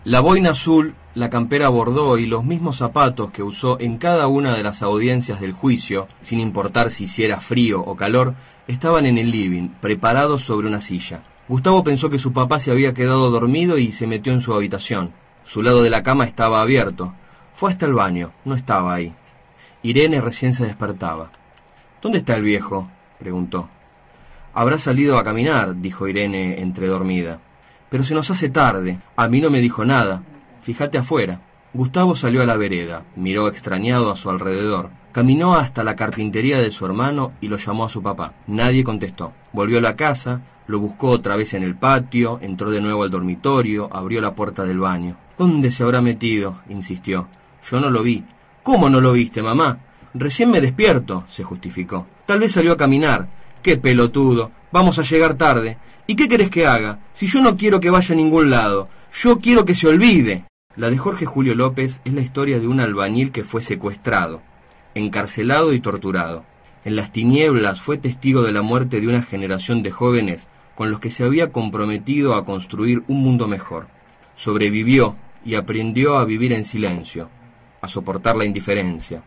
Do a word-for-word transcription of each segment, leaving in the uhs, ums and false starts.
La boina azul, la campera bordó y los mismos zapatos que usó en cada una de las audiencias del juicio, sin importar si hiciera frío o calor, estaban en el living, preparados sobre una silla. Gustavo pensó que su papá se había quedado dormido y se metió en su habitación. Su lado de la cama estaba abierto. Fue hasta el baño, no estaba ahí. Irene recién se despertaba. ¿Dónde está el viejo?, preguntó. Habrá salido a caminar, dijo Irene entredormida. Pero se nos hace tarde. A mí no me dijo nada. Fíjate afuera. Gustavo salió a la vereda, miró extrañado a su alrededor. Caminó hasta la carpintería de su hermano y lo llamó a su papá. Nadie contestó. Volvió a la casa, lo buscó otra vez en el patio, entró de nuevo al dormitorio, abrió la puerta del baño. ¿Dónde se habrá metido?, insistió. Yo no lo vi. ¿Cómo no lo viste, mamá? Recién me despierto, se justificó. Tal vez salió a caminar. ¡Qué pelotudo! Vamos a llegar tarde. ¿Y qué querés que haga? Si yo no quiero que vaya a ningún lado. Yo quiero que se olvide. La de Jorge Julio López es la historia de un albañil que fue secuestrado, encarcelado y torturado. En las tinieblas fue testigo de la muerte de una generación de jóvenes con los que se había comprometido a construir un mundo mejor. Sobrevivió y aprendió a vivir en silencio, a soportar la indiferencia.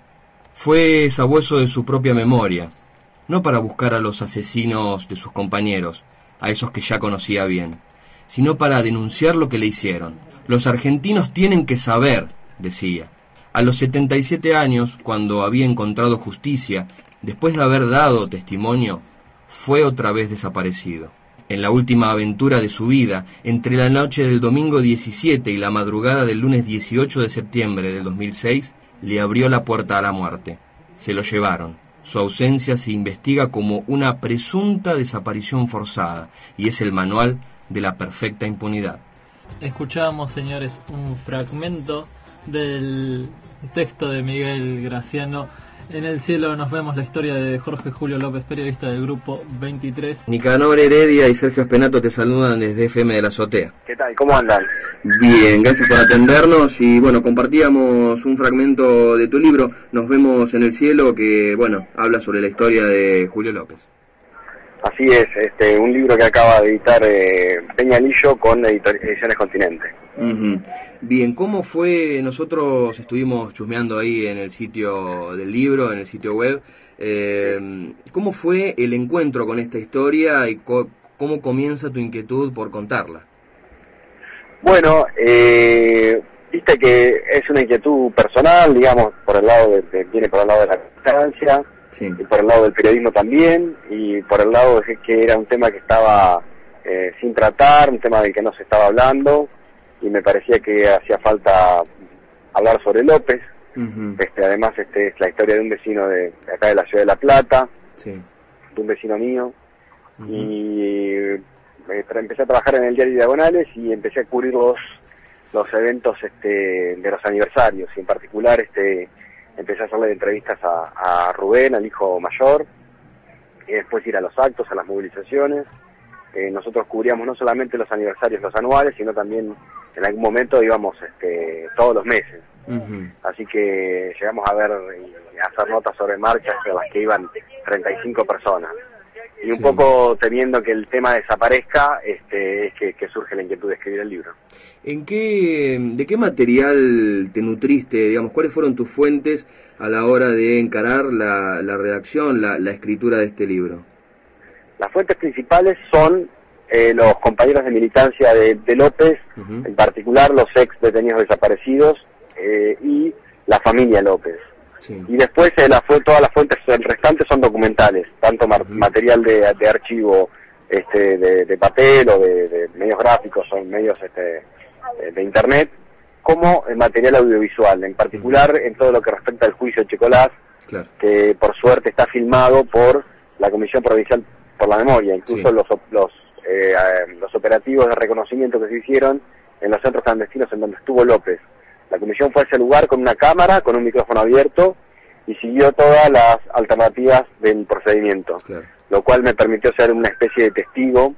Fue sabueso de su propia memoria, no para buscar a los asesinos de sus compañeros, a esos que ya conocía bien, sino para denunciar lo que le hicieron. Los argentinos tienen que saber, decía. A los setenta y siete años, cuando había encontrado justicia, después de haber dado testimonio, fue otra vez desaparecido. En la última aventura de su vida, entre la noche del domingo diecisiete y la madrugada del lunes dieciocho de septiembre del dos mil seis, le abrió la puerta a la muerte. Se lo llevaron. Su ausencia se investiga como una presunta desaparición forzada y es el manual de la perfecta impunidad. Escuchábamos, señores, un fragmento del texto de Miguel Graciano. En el cielo nos vemos, la historia de Jorge Julio López, periodista del Grupo veintitrés. Nicanor Heredia y Sergio Espenato te saludan desde F M de la Azotea. ¿Qué tal? ¿Cómo andan? Bien, gracias por atendernos y bueno, compartíamos un fragmento de tu libro, Nos vemos en el cielo, que bueno, habla sobre la historia de Julio López. Así es, este, un libro que acaba de editar eh, Peña Lillo con Editor- Ediciones Continente. Uh-huh. Bien, ¿cómo fue? Nosotros estuvimos chusmeando ahí en el sitio del libro, en el sitio web. Eh, ¿Cómo fue el encuentro con esta historia y co- cómo comienza tu inquietud por contarla? Bueno, eh, viste que es una inquietud personal, digamos, por el lado de, de, viene por el lado de la distancia. Sí. Y por el lado del periodismo también, y por el lado de que era un tema que estaba eh, sin tratar, un tema del que no se estaba hablando, y me parecía que hacía falta hablar sobre López. Uh-huh. Este, además, este es la historia de un vecino de, de acá de la ciudad de La Plata, sí. de un vecino mío, uh-huh. y eh, empecé a trabajar en el diario Diagonales y empecé a cubrir los, los eventos este, de los aniversarios, y en particular este empecé a hacerle entrevistas a, a Rubén, al hijo mayor, y después ir a los actos, a las movilizaciones. Eh, nosotros cubríamos no solamente los aniversarios, los anuales, sino también en algún momento íbamos este, todos los meses. Uh-huh. Así que llegamos a ver y a hacer notas sobre marchas en las que iban treinta y cinco personas. Y un sí. poco temiendo que el tema desaparezca, este, es que, que surge la inquietud de escribir el libro. ¿En qué, de qué material te nutriste, digamos, cuáles fueron tus fuentes a la hora de encarar la, la redacción, la, la escritura de este libro? Las fuentes principales son eh, los compañeros de militancia de, de López, uh-huh. en particular los ex detenidos desaparecidos eh, y la familia López. Sí. Y después eh, la fue, todas las fuentes restantes son documentales, tanto mar, uh-huh. material de, de archivo este, de, de papel o de, de medios gráficos o medios este, de, de internet, como el material audiovisual, en particular uh-huh. en todo lo que respecta al juicio de Checolás, claro. que por suerte está filmado por la Comisión Provincial por la Memoria, incluso sí. los, los, eh, los operativos de reconocimiento que se hicieron en los centros clandestinos en donde estuvo López. La comisión fue a ese lugar con una cámara, con un micrófono abierto, y siguió todas las alternativas del procedimiento, claro. lo cual me permitió ser una especie de testigo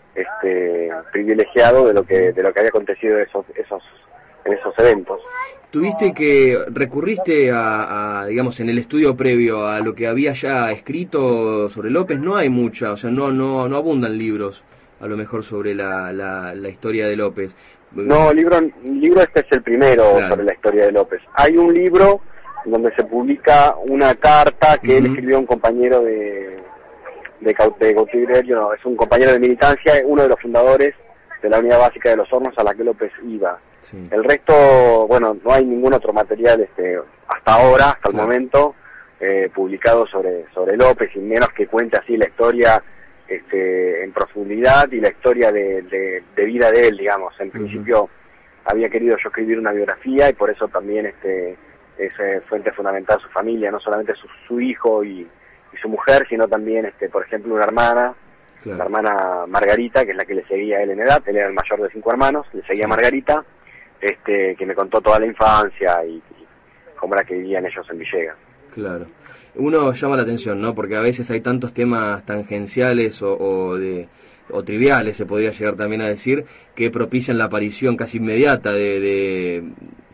este, privilegiado de lo que de lo que había acontecido en esos, esos, en esos eventos. ¿Tuviste que recurriste a, a, digamos, en el estudio previo a lo que había ya escrito sobre López? No hay mucha, o sea, no no no abundan libros, a lo mejor, sobre la, la, la historia de López. No, libro, libro este es el primero claro. sobre la historia de López. Hay un libro donde se publica una carta que uh-huh. él escribió a un compañero de, de, de cautiverio, no, es un compañero de militancia, uno de los fundadores de la Unidad Básica de los Hornos a la que López iba. Sí. El resto, bueno, no hay ningún otro material este hasta ahora, hasta el claro. momento, eh, publicado sobre sobre López, y menos que cuente así la historia este en profundidad y la historia de, de, de vida de él, digamos. En uh-huh. principio había querido yo escribir una biografía y por eso también este es eh, fuente fundamental su familia, no solamente su, su hijo y, y su mujer, sino también, este por ejemplo, una hermana, claro. la hermana Margarita, que es la que le seguía a él en edad. Él era el mayor de cinco hermanos, le seguía sí. Margarita, este que me contó toda la infancia y, y cómo era que vivían ellos en Villegas. Claro. Uno llama la atención, ¿no? Porque a veces hay tantos temas tangenciales o, o de o triviales, se podría llegar también a decir, que propician la aparición casi inmediata de, de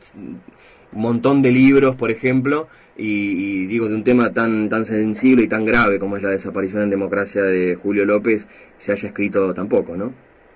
un montón de libros, por ejemplo, y, y digo, de un tema tan tan sensible y tan grave como es la desaparición en democracia de Julio López, se haya escrito tan poco, ¿no?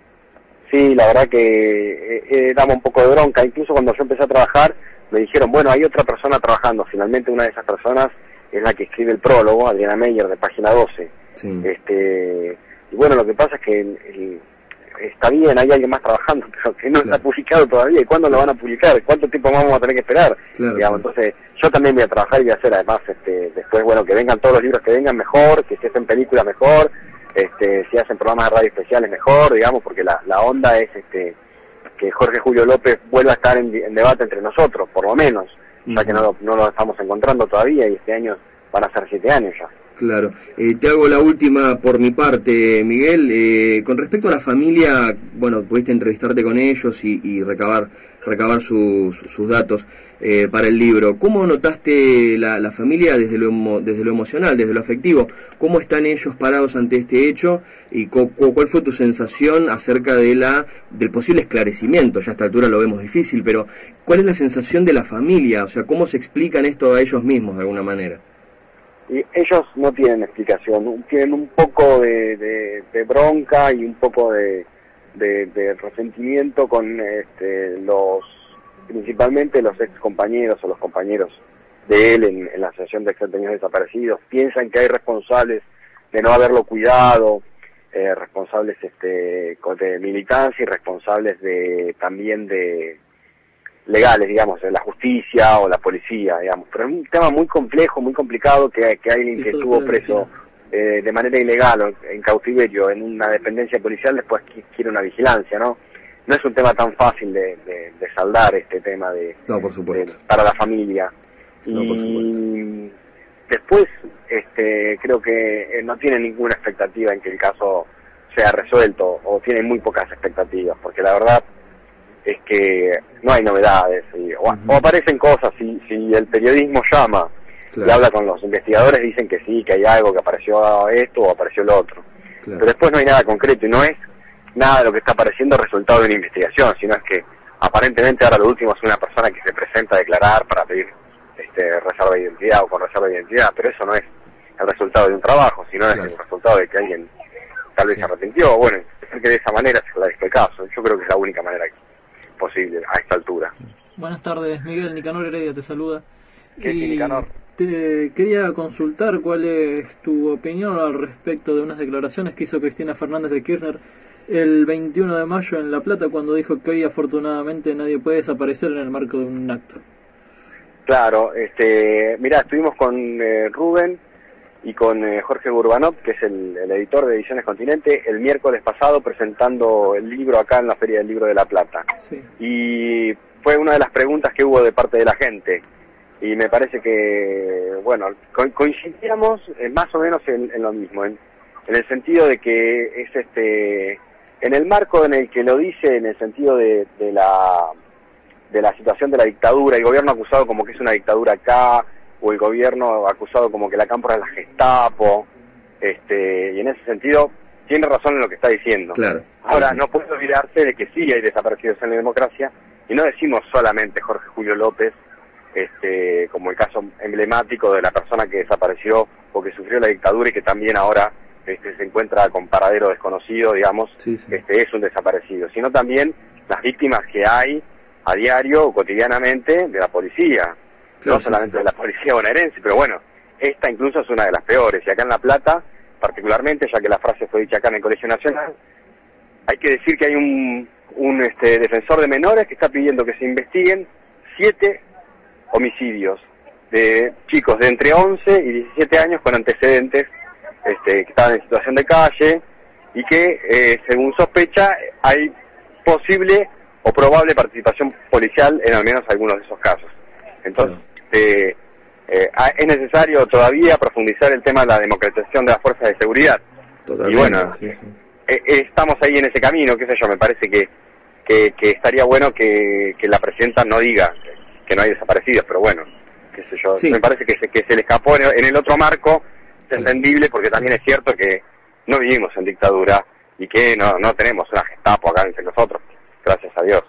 Sí, la verdad que eh, eh, daba un poco de bronca. Incluso cuando yo empecé a trabajar, me dijeron, bueno, hay otra persona trabajando. Finalmente una de esas personas es la que escribe el prólogo, Adriana Meyer, de Página doce. Sí. Este, y bueno, lo que pasa es que el, el, está bien, hay alguien más trabajando, pero que no claro. está publicado todavía. ¿Y cuándo claro. lo van a publicar? ¿Cuánto tiempo más vamos a tener que esperar? Claro, digamos, claro. Entonces, yo también voy a trabajar y voy a hacer, además, este, después, bueno, que vengan todos los libros que vengan mejor, que se hacen películas mejor, este, si hacen programas de radio especiales mejor, digamos, porque la, la onda es este que Jorge Julio López vuelva a estar en, en debate entre nosotros, por lo menos, uh-huh. ya que no lo, no lo estamos encontrando todavía, y este año van a ser siete años ya. Claro. Eh, te hago la última por mi parte, Miguel. Eh, con respecto a la familia, bueno, pudiste entrevistarte con ellos y, y recabar recabar sus, sus datos eh, para el libro. ¿Cómo notaste la, la familia desde lo, emo, desde lo emocional, desde lo afectivo? ¿Cómo están ellos parados ante este hecho? ¿Y cu, cu, cuál fue tu sensación acerca de la del posible esclarecimiento? Ya a esta altura lo vemos difícil, pero ¿cuál es la sensación de la familia? O sea, ¿cómo se explican esto a ellos mismos de alguna manera? Y ellos no tienen explicación, tienen un poco de, de, de bronca y un poco de, de, de resentimiento con este, los, principalmente los ex compañeros o los compañeros de él en, en la Asociación de Extranjeros Desaparecidos. Piensan que hay responsables de no haberlo cuidado, eh, responsables este, de militancia y responsables de también de legales, digamos, de la justicia o la policía, digamos, pero es un tema muy complejo, muy complicado, que, que alguien que estuvo preso eh, de manera ilegal o en cautiverio en una dependencia policial después quiere una vigilancia, ¿no? No es un tema tan fácil de, de, de saldar este tema de, no, por supuesto. de para la familia. No, y por supuesto. Después, este, creo que no tiene ninguna expectativa en que el caso sea resuelto, o tiene muy pocas expectativas, porque la verdad es que no hay novedades, y, o, uh-huh. o aparecen cosas, si, si el periodismo llama claro. y habla con los investigadores, dicen que sí, que hay algo, que apareció esto o apareció lo otro, claro. pero después no hay nada concreto, y no es nada de lo que está apareciendo resultado de una investigación, sino es que aparentemente ahora lo último es una persona que se presenta a declarar para pedir este, reserva de identidad o con reserva de identidad, pero eso no es el resultado de un trabajo, sino claro. es el resultado de que alguien tal vez sí. se arrepintió. Bueno, es que de esa manera se esclarezca el caso. Yo creo que es la única manera posible a esta altura. Buenas tardes, Miguel. Nicanor Heredia te saluda. ¿Qué es Nicanor? Te quería consultar cuál es tu opinión al respecto de unas declaraciones que hizo Cristina Fernández de Kirchner el veintiuno de mayo en La Plata, cuando dijo que hoy afortunadamente nadie puede desaparecer en el marco de un acto. Claro, este, mirá, estuvimos con eh, Rubén y con eh, Jorge Burbanov, que es el, el editor de Ediciones Continente, el miércoles pasado presentando el libro acá en la Feria del Libro de La Plata. Sí. Y fue una de las preguntas que hubo de parte de la gente. Y me parece que, bueno, co coincidíamos eh, más o menos en, en lo mismo, en, en el sentido de que es este, en el marco en el que lo dice, en el sentido de, de la de la situación de la dictadura, el gobierno acusado como que es una dictadura acá, o el gobierno acusado como que la cámpora es la Gestapo, este, y en ese sentido tiene razón en lo que está diciendo. Claro. Ahora, no puede olvidarse de que sí hay desaparecidos en la democracia, y no decimos solamente Jorge Julio López, este, como el caso emblemático de la persona que desapareció o que sufrió la dictadura y que también ahora este, se encuentra con paradero desconocido, digamos, sí, sí. Este, es un desaparecido, sino también las víctimas que hay a diario o cotidianamente de la policía, claro, no solamente de la policía bonaerense, pero bueno, esta incluso es una de las peores, y acá en La Plata, particularmente, ya que la frase fue dicha acá en el Colegio Nacional, hay que decir que hay un, un este, defensor de menores que está pidiendo que se investiguen siete homicidios de chicos de entre once y diecisiete años con antecedentes, este, que estaban en situación de calle, y que, eh, según sospecha, hay posible o probable participación policial en al menos algunos de esos casos. Entonces, eh, eh, es necesario todavía profundizar el tema de la democratización de las fuerzas de seguridad. Totalmente, y bueno, sí, sí. Eh, eh, estamos ahí en ese camino, qué sé yo, me parece que, que, que estaría bueno que, que la presidenta no diga que no hay desaparecidos, pero bueno, qué sé yo, sí. Me parece que se, que se le escapó en el, en el otro marco, es entendible, porque también es cierto que no vivimos en dictadura y que no, no tenemos una Gestapo acá entre nosotros, gracias a Dios.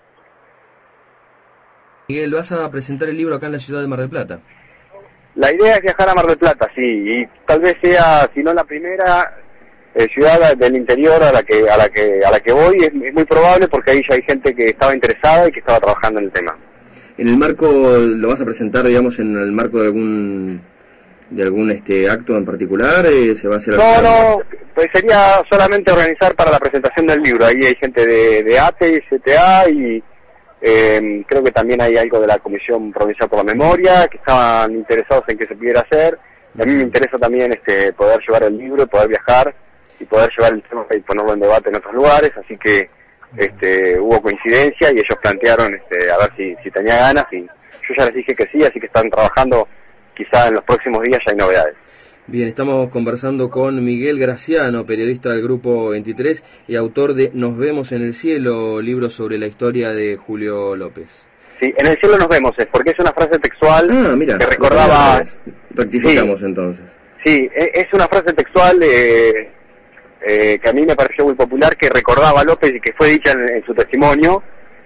Miguel, ¿vas a presentar el libro acá en la ciudad de Mar del Plata? La idea es viajar a Mar del Plata, sí, y tal vez sea, si no la primera eh, ciudad del interior a la que a la que a la que voy, es, es muy probable porque ahí ya hay gente que estaba interesada y que estaba trabajando en el tema. ¿En el marco, lo vas a presentar, digamos, en el marco de algún de algún este acto en particular? Eh, ¿Se va a hacer No, no, pues sería solamente organizar para la presentación del libro. Ahí hay gente de, de A T E y C T A y eh, creo que también hay algo de la Comisión Provincial por la Memoria que estaban interesados en que se pudiera hacer. Y a mí me interesa también este poder llevar el libro, poder viajar y poder llevar el tema y ponerlo en debate en otros lugares, así que este hubo coincidencia y ellos plantearon este a ver si, si tenía ganas, y yo ya les dije que sí, así que están trabajando. Quizá en los próximos días ya hay novedades. Bien, estamos conversando con Miguel Graciano, periodista del Grupo veintitrés y autor de Nos vemos en el cielo, libro sobre la historia de Julio López. Sí, en el cielo nos vemos, es porque es una frase textual ah, mira, que recordaba... Rectificamos sí, entonces. Sí, es una frase textual eh, eh, que a mí me pareció muy popular, que recordaba a López y que fue dicha en, en su testimonio.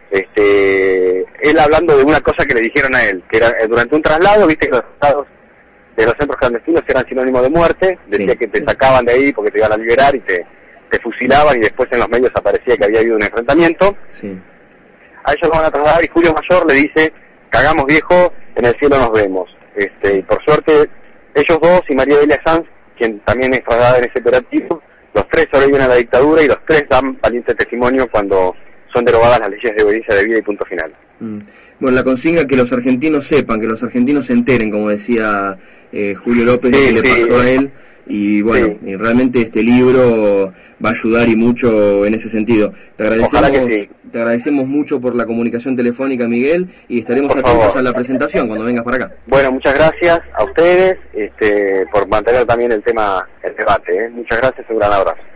Este, él hablando de una cosa que le dijeron a él, que era eh, durante un traslado, viste que los traslados de los centros clandestinos eran sinónimo de muerte, decía sí, que te sí. sacaban de ahí porque te iban a liberar y te, te fusilaban, y después en los medios aparecía que había habido un enfrentamiento. Sí. A ellos lo van a trasladar y Julio Mayor le dice, cagamos viejo, en el cielo nos vemos. Este, y por suerte, ellos dos y María Delia Sanz, quien también es trasladada en ese operativo, los tres sobreviven a la dictadura y los tres dan valiente testimonio cuando son derogadas las leyes de obediencia de vida y punto final. Mm. Bueno, la consigna que los argentinos sepan, que los argentinos se enteren, como decía eh, Julio López, sí, lo que sí, le pasó sí. a él, y bueno, sí. y realmente este libro va a ayudar y mucho en ese sentido. Te agradecemos, sí. te agradecemos mucho por la comunicación telefónica, Miguel, y estaremos por atentos favor. a la presentación cuando vengas para acá. Bueno, muchas gracias a ustedes este, por mantener también el tema, el debate. ¿eh? Muchas gracias y un gran abrazo.